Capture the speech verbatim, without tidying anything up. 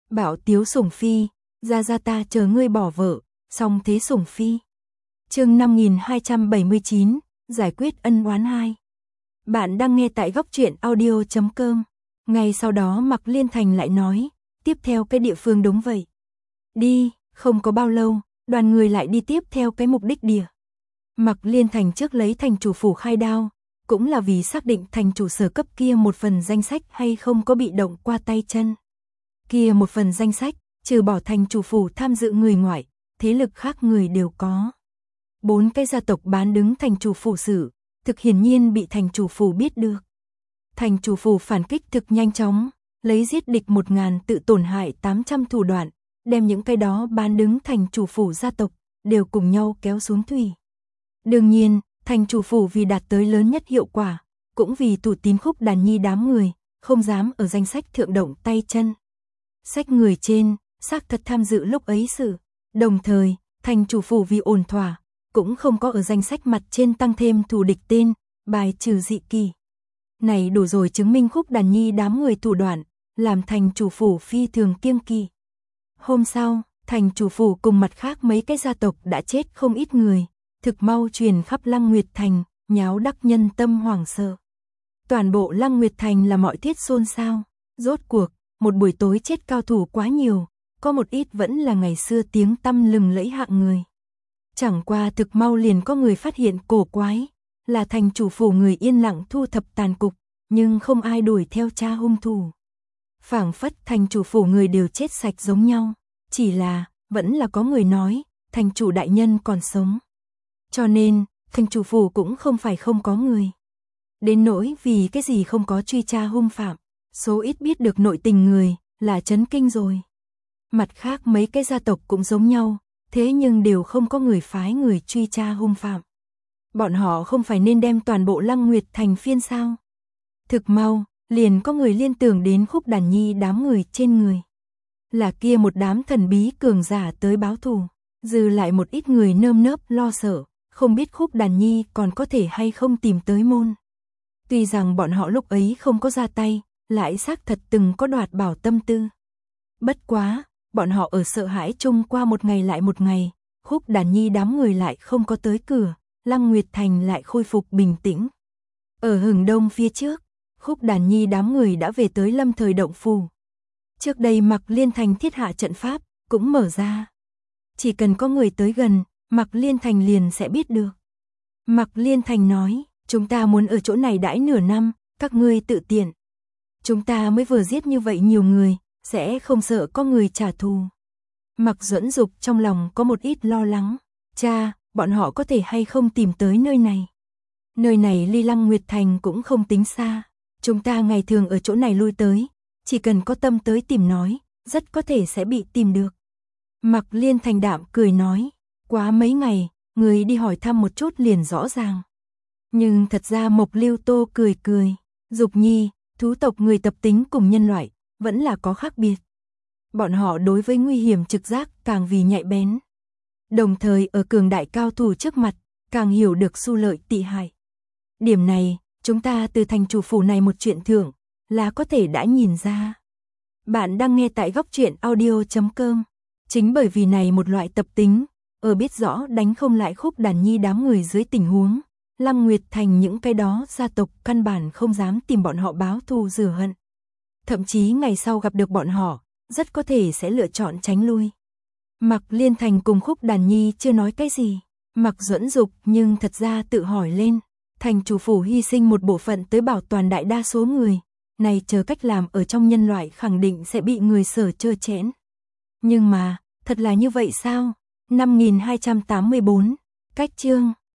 Bảo Tiếu Sủng Phi, ra ra ta chờ ngươi bỏ vợ, xong thế Sủng Phi. Chương năm nghìn hai trăm bảy mươi chín, giải quyết ân oán hai. Bạn đang nghe tại góc truyện audio chấm com. Ngay sau đó Mạc Liên Thành lại nói, tiếp theo cái địa phương đúng vậy. Đi, không có bao lâu, đoàn người lại đi tiếp theo cái mục đích địa. Mạc Liên Thành trước lấy thành chủ phủ khai đao, cũng là vì xác định thành chủ sở cấp kia một phần danh sách hay không có bị động qua tay chân. Kia một phần danh sách, trừ bỏ thành chủ phủ tham dự người ngoại, thế lực khác người đều có. Bốn cái gia tộc bán đứng thành chủ phủ sự, thực hiển nhiên bị thành chủ phủ biết được. Thành chủ phủ phản kích thực nhanh chóng, lấy giết địch một ngàn tự tổn hại tám trăm thủ đoạn, đem những cái đó bán đứng thành chủ phủ gia tộc, đều cùng nhau kéo xuống thủy. Đương nhiên, thành chủ phủ vì đạt tới lớn nhất hiệu quả, cũng vì tụ tín Khúc Đàn Nhi đám người, không dám ở danh sách thượng động tay chân. Sách người trên, xác thật tham dự lúc ấy sự, đồng thời, thành chủ phủ vì ổn thỏa, cũng không có ở danh sách mặt trên tăng thêm thù địch tên, bài trừ dị kỳ. Này đủ rồi chứng minh Khúc Đàn Nhi đám người thủ đoạn, làm thành chủ phủ phi thường kiêng kỵ. Hôm sau, thành chủ phủ cùng mặt khác mấy cái gia tộc đã chết không ít người, thực mau truyền khắp Lăng Nguyệt Thành, nháo đắc nhân tâm hoảng sợ. Toàn bộ Lăng Nguyệt Thành là mọi thiết xôn xao, rốt cuộc, một buổi tối chết cao thủ quá nhiều, có một ít vẫn là ngày xưa tiếng tăm lừng lẫy hạng người. Chẳng qua thực mau liền có người phát hiện cổ quái, là thành chủ phủ người yên lặng thu thập tàn cục, nhưng không ai đuổi theo tra hung thủ. Phảng phất thành chủ phủ người đều chết sạch giống nhau, chỉ là, vẫn là có người nói, thành chủ đại nhân còn sống. Cho nên, thành chủ phủ cũng không phải không có người. Đến nỗi vì cái gì không có truy tra hung phạm, số ít biết được nội tình người, là chấn kinh rồi. Mặt khác mấy cái gia tộc cũng giống nhau, thế nhưng đều không có người phái người truy tra hung phạm. Bọn họ không phải nên đem toàn bộ Lăng Nguyệt Thành phiên sao? Thực mau, liền có người liên tưởng đến Khúc Đàn Nhi đám người trên người. Là kia một đám thần bí cường giả tới báo thù, dư lại một ít người nơm nớp lo sợ, không biết Khúc Đàn Nhi còn có thể hay không tìm tới môn. Tuy rằng bọn họ lúc ấy không có ra tay, lại xác thật từng có đoạt bảo tâm tư. Bất quá, bọn họ ở sợ hãi chung qua một ngày lại một ngày, Khúc Đàn Nhi đám người lại không có tới cửa, Lăng Nguyệt Thành lại khôi phục bình tĩnh. Ở hừng đông phía trước, Khúc Đàn Nhi đám người đã về tới Lâm Thời Động Phủ. Trước đây Mạc Liên Thành thiết hạ trận pháp, cũng mở ra. Chỉ cần có người tới gần, Mạc Liên Thành liền sẽ biết được. Mạc Liên Thành nói, chúng ta muốn ở chỗ này đãi nửa năm, các ngươi tự tiện. Chúng ta mới vừa giết như vậy nhiều người, sẽ không sợ có người trả thù. Mạc Duẫn Dục trong lòng có một ít lo lắng. Cha, bọn họ có thể hay không tìm tới nơi này? Nơi này ly Lăng Nguyệt Thành cũng không tính xa. Chúng ta ngày thường ở chỗ này lui tới, chỉ cần có tâm tới tìm nói, rất có thể sẽ bị tìm được. Mạc Liên Thành đạm cười nói, quá mấy ngày, người đi hỏi thăm một chút liền rõ ràng. Nhưng thật ra Mộc Lưu Tô cười cười, Dục Nhi, thú tộc người tập tính cùng nhân loại, vẫn là có khác biệt. Bọn họ đối với nguy hiểm trực giác càng vì nhạy bén. Đồng thời ở cường đại cao thủ trước mặt, càng hiểu được xu lợi tị hại. Điểm này, chúng ta từ thành chủ phủ này một chuyện thưởng, là có thể đã nhìn ra. Bạn đang nghe tại góc truyện audio chấm com. Chính bởi vì này một loại tập tính, ở biết rõ đánh không lại Khúc Đàn Nhi đám người dưới tình huống, Lăng Nguyệt Thành những cái đó gia tộc căn bản không dám tìm bọn họ báo thù rửa hận. Thậm chí ngày sau gặp được bọn họ, rất có thể sẽ lựa chọn tránh lui. Mạc Liên Thành cùng Khúc Đàn Nhi chưa nói cái gì, Mạc Duẫn Dục nhưng thật ra tự hỏi lên, thành chủ phủ hy sinh một bộ phận tới bảo toàn đại đa số người, này chờ cách làm ở trong nhân loại khẳng định sẽ bị người sở chơ chẽn. Nhưng mà, thật là như vậy sao? năm nghìn hai trăm tám mươi bốn, cách chương